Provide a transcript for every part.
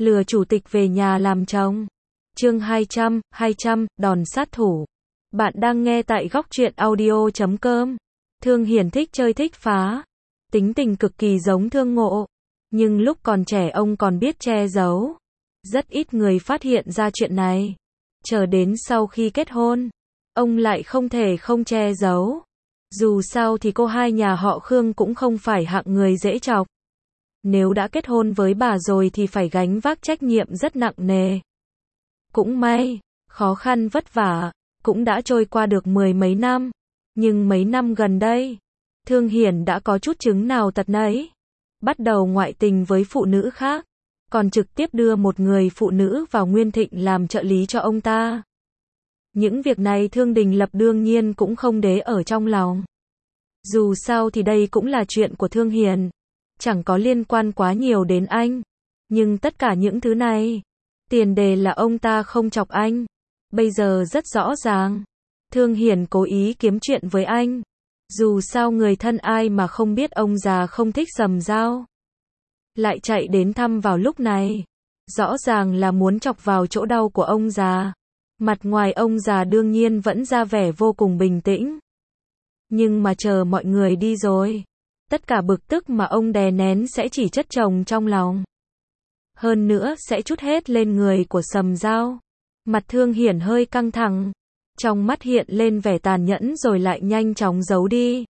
Lừa chủ tịch về nhà làm chồng. Chương 200, đòn sát thủ. Bạn đang nghe tại góc truyện audio.com. Thương Hiền thích chơi thích phá. Tính tình cực kỳ giống Thương Ngộ. Nhưng lúc còn trẻ ông còn biết che giấu. Rất ít người phát hiện ra chuyện này. Chờ đến sau khi kết hôn, ông lại không thể không che giấu. Dù sao thì cô hai nhà họ Khương cũng không phải hạng người dễ chọc. Nếu đã kết hôn với bà rồi thì phải gánh vác trách nhiệm rất nặng nề. Cũng may, khó khăn vất vả, cũng đã trôi qua được 10 mấy năm. Nhưng mấy năm gần đây, Thương Hiền đã có chút chứng nào tật nấy. Bắt đầu ngoại tình với phụ nữ khác, còn trực tiếp đưa một người phụ nữ vào Nguyên Thịnh làm trợ lý cho ông ta. Những việc này Thương Đình Lập đương nhiên cũng không để ở trong lòng. Dù sao thì đây cũng là chuyện của Thương Hiền, chẳng có liên quan quá nhiều đến anh. Nhưng tất cả những thứ này, tiền đề là ông ta không chọc anh. Bây giờ rất rõ ràng, Thương Hiền cố ý kiếm chuyện với anh. Dù sao người thân ai mà không biết ông già không thích sầm dao. Lại chạy đến thăm vào lúc này. Rõ ràng là muốn chọc vào chỗ đau của ông già. Mặt ngoài ông già đương nhiên vẫn ra vẻ vô cùng bình tĩnh. Nhưng mà chờ mọi người đi rồi, tất cả bực tức mà ông đè nén sẽ chỉ chất chồng trong lòng. Hơn nữa sẽ trút hết lên người của sầm dao. Mặt Thương Hiển hơi căng thẳng. Trong mắt hiện lên vẻ tàn nhẫn rồi lại nhanh chóng giấu đi.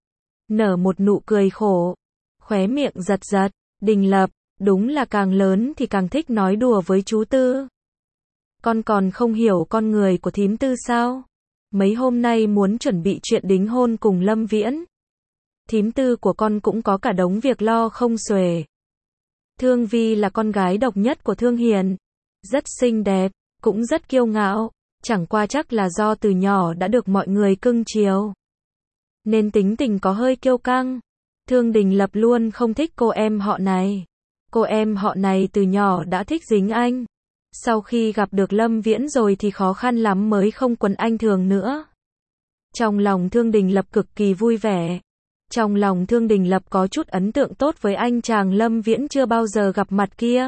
Nở một nụ cười khổ. Khóe miệng giật giật. Đình Lập, đúng là càng lớn thì càng thích nói đùa với chú Tư. Con còn không hiểu con người của thím Tư sao? Mấy hôm nay muốn chuẩn bị chuyện đính hôn cùng Lâm Viễn. Thím Tư của con cũng có cả đống việc lo không xuể. Thương Vi là con gái độc nhất của Thương Hiền. Rất xinh đẹp, cũng rất kiêu ngạo. Chẳng qua chắc là do từ nhỏ đã được mọi người cưng chiều, nên tính tình có hơi kiêu căng. Thương Đình Lập luôn không thích cô em họ này. Cô em họ này từ nhỏ đã thích dính anh. Sau khi gặp được Lâm Viễn rồi thì khó khăn lắm mới không quấn anh thường nữa. Trong lòng Thương Đình Lập cực kỳ vui vẻ. Trong lòng Thương Đình Lập có chút ấn tượng tốt với anh chàng Lâm Viễn chưa bao giờ gặp mặt kia.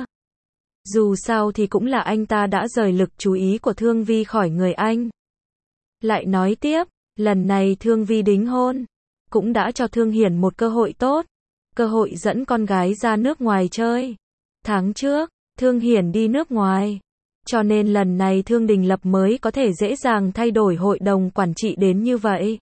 Dù sao thì cũng là anh ta đã rời lực chú ý của Thương Vi khỏi người anh. Lại nói tiếp, lần này Thương Vi đính hôn, cũng đã cho Thương Hiển một cơ hội tốt. Cơ hội dẫn con gái ra nước ngoài chơi. Tháng trước, Thương Hiển đi nước ngoài. Cho nên lần này Thương Đình Lập mới có thể dễ dàng thay đổi hội đồng quản trị đến như vậy.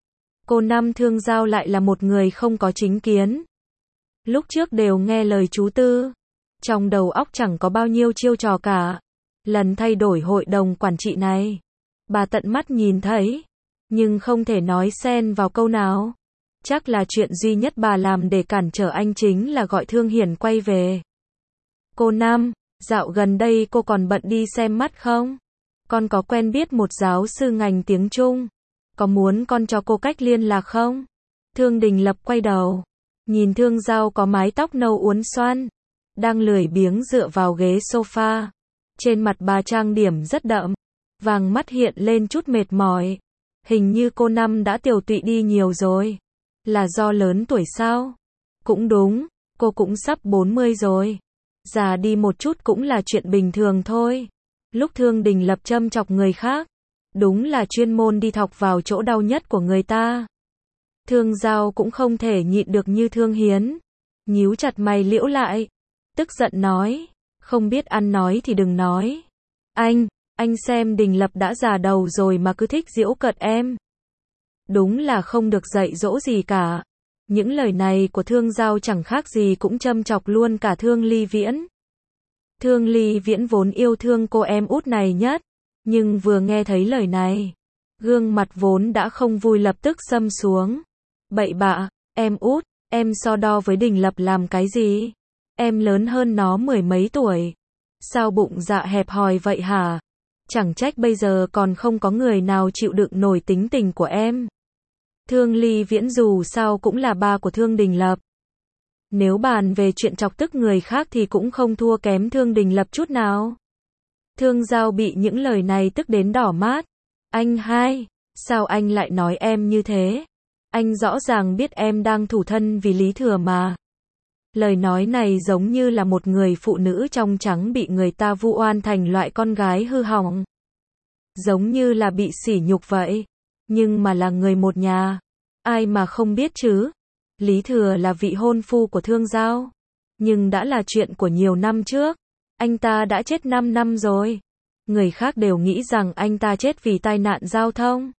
Cô Năm Thương Giao lại là một người không có chính kiến. Lúc trước đều nghe lời chú Tư. Trong đầu óc chẳng có bao nhiêu chiêu trò cả. Lần thay đổi hội đồng quản trị này, bà tận mắt nhìn thấy, nhưng không thể nói xen vào câu nào. Chắc là chuyện duy nhất bà làm để cản trở anh chính là gọi Thương Hiển quay về. Cô Năm, dạo gần đây cô còn bận đi xem mắt không? Con có quen biết một giáo sư ngành tiếng Trung. Có muốn con cho cô cách liên lạc không? Thương Đình Lập quay đầu, nhìn Thương Giao có mái tóc nâu uốn xoăn, đang lười biếng dựa vào ghế sofa. Trên mặt bà trang điểm rất đậm, vàng mắt hiện lên chút mệt mỏi. Hình như cô Năm đã tiều tụy đi nhiều rồi. Là do lớn tuổi sao? Cũng đúng, cô cũng sắp 40 rồi. Già đi một chút cũng là chuyện bình thường thôi. Lúc Thương Đình Lập châm chọc người khác, đúng là chuyên môn đi thọc vào chỗ đau nhất của người ta. Thương Giao cũng không thể nhịn được như Thương Hiến. Nhíu chặt mày liễu lại, tức giận nói, không biết ăn nói thì đừng nói. Anh xem Đình Lập đã già đầu rồi mà cứ thích giễu cợt em. Đúng là không được dạy dỗ gì cả. Những lời này của Thương Giao chẳng khác gì cũng châm chọc luôn cả Thương Ly Viễn. Thương Ly Viễn vốn yêu thương cô em út này nhất, nhưng vừa nghe thấy lời này, gương mặt vốn đã không vui lập tức xâm xuống. Bậy bạ, em út, em so đo với Đình Lập làm cái gì? Em lớn hơn nó 10 mấy tuổi. Sao bụng dạ hẹp hòi vậy hả? Chẳng trách bây giờ còn không có người nào chịu đựng nổi tính tình của em. Thương Ly Viễn dù sao cũng là ba của Thương Đình Lập. Nếu bàn về chuyện chọc tức người khác thì cũng không thua kém Thương Đình Lập chút nào. Thương Giao bị những lời này tức đến đỏ mắt. Anh hai, sao anh lại nói em như thế? Anh rõ ràng biết em đang thủ thân vì Lý Thừa mà. Lời nói này giống như là một người phụ nữ trong trắng bị người ta vu oan thành loại con gái hư hỏng. Giống như là bị sỉ nhục vậy. Nhưng mà là người một nhà. Ai mà không biết chứ. Lý Thừa là vị hôn phu của Thương Giao. Nhưng đã là chuyện của nhiều năm trước. Anh ta đã chết 5 năm rồi. Người khác đều nghĩ rằng anh ta chết vì tai nạn giao thông.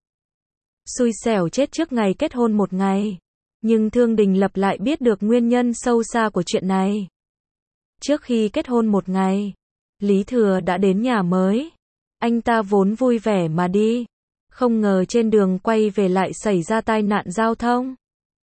Xui xẻo chết trước ngày kết hôn một ngày. Nhưng Thương Đình Lập lại biết được nguyên nhân sâu xa của chuyện này. Trước khi kết hôn một ngày, Lý Thừa đã đến nhà mới. Anh ta vốn vui vẻ mà đi. Không ngờ trên đường quay về lại xảy ra tai nạn giao thông.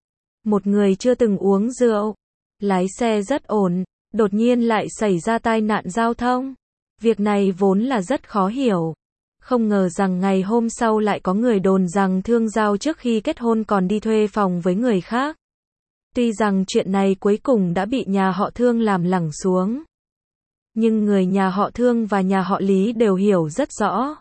Một người chưa từng uống rượu, lái xe rất ổn, đột nhiên lại xảy ra tai nạn giao thông. Việc này vốn là rất khó hiểu. Không ngờ rằng ngày hôm sau lại có người đồn rằng Thương Giao trước khi kết hôn còn đi thuê phòng với người khác. Tuy rằng chuyện này cuối cùng đã bị nhà họ Thương làm lẳng xuống. Nhưng người nhà họ Thương và nhà họ Lý đều hiểu rất rõ.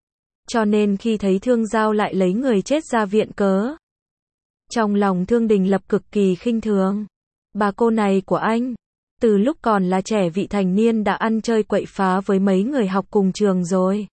Cho nên khi thấy Thương Giao lại lấy người chết ra viện cớ. Trong lòng Thương Đình Lập cực kỳ khinh thường. Bà cô này của anh, từ lúc còn là trẻ vị thành niên đã ăn chơi quậy phá với mấy người học cùng trường rồi.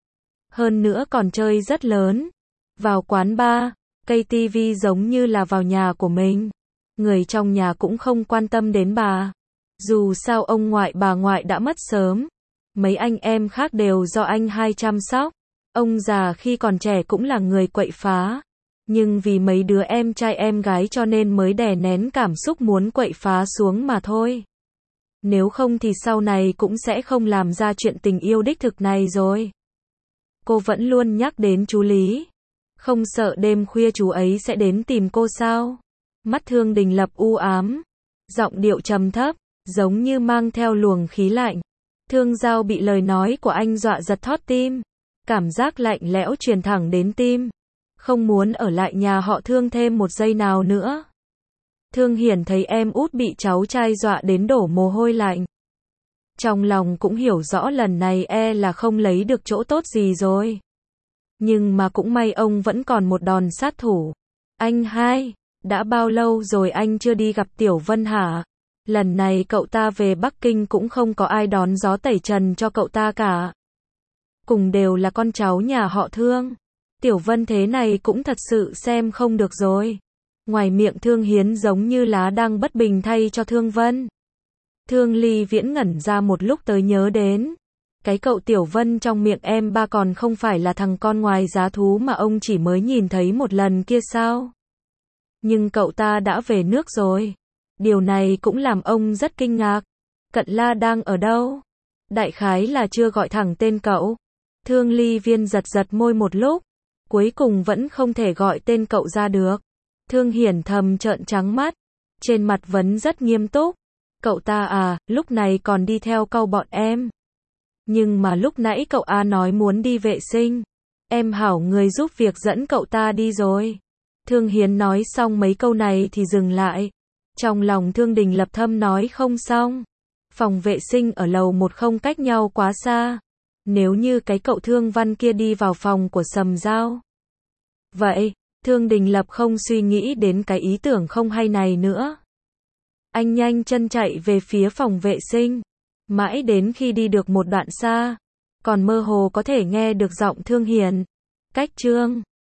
Hơn nữa còn chơi rất lớn. Vào quán bar, cây tivi giống như là vào nhà của mình. Người trong nhà cũng không quan tâm đến bà. Dù sao ông ngoại bà ngoại đã mất sớm. Mấy anh em khác đều do anh hai chăm sóc. Ông già khi còn trẻ cũng là người quậy phá. Nhưng vì mấy đứa em trai em gái cho nên mới đè nén cảm xúc muốn quậy phá xuống mà thôi. Nếu không thì sau này cũng sẽ không làm ra chuyện tình yêu đích thực này rồi. Cô vẫn luôn nhắc đến chú Lý. Không sợ đêm khuya chú ấy sẽ đến tìm cô sao? Mắt Thương Đình Lập u ám. Giọng điệu trầm thấp, giống như mang theo luồng khí lạnh. Thương Giao bị lời nói của anh dọa giật thót tim. Cảm giác lạnh lẽo truyền thẳng đến tim. Không muốn ở lại nhà họ Thương thêm một giây nào nữa. Thương Hiển thấy em út bị cháu trai dọa đến đổ mồ hôi lạnh. Trong lòng cũng hiểu rõ lần này là không lấy được chỗ tốt gì rồi. Nhưng mà cũng may ông vẫn còn một đòn sát thủ. Anh hai, đã bao lâu rồi anh chưa đi gặp Tiểu Vân hả? Lần này cậu ta về Bắc Kinh cũng không có ai đón gió tẩy trần cho cậu ta cả. Cùng đều là con cháu nhà họ Thương. Tiểu Vân thế này cũng thật sự xem không được rồi. Ngoài miệng Thương Hiến giống như lá đang bất bình thay cho Thương Vân. Thương Ly Viễn ngẩn ra một lúc tới nhớ đến. Cái cậu Tiểu Vân trong miệng em ba còn không phải là thằng con ngoài giá thú mà ông chỉ mới nhìn thấy một lần kia sao? Nhưng cậu ta đã về nước rồi. Điều này cũng làm ông rất kinh ngạc. Cận La đang ở đâu? Đại khái là chưa gọi thẳng tên cậu. Thương Ly Viên giật giật môi một lúc. Cuối cùng vẫn không thể gọi tên cậu ra được. Thương Hiển thầm trợn trắng mắt. Trên mặt vẫn rất nghiêm túc. Cậu ta à, lúc này còn đi theo cậu bọn em. Nhưng mà lúc nãy cậu nói muốn đi vệ sinh. Em hảo người giúp việc dẫn cậu ta đi rồi. Thương Hiến nói xong mấy câu này thì dừng lại. Trong lòng Thương Đình Lập thâm nói không xong. Phòng vệ sinh ở lầu 1 không cách nhau quá xa. Nếu như cái cậu Thương Văn kia đi vào phòng của Sầm Giao. Vậy, Thương Đình Lập không suy nghĩ đến cái ý tưởng không hay này nữa. Anh nhanh chân chạy về phía phòng vệ sinh. Mãi đến khi đi được một đoạn xa, còn mơ hồ có thể nghe được giọng Thương Hiển. Cách chương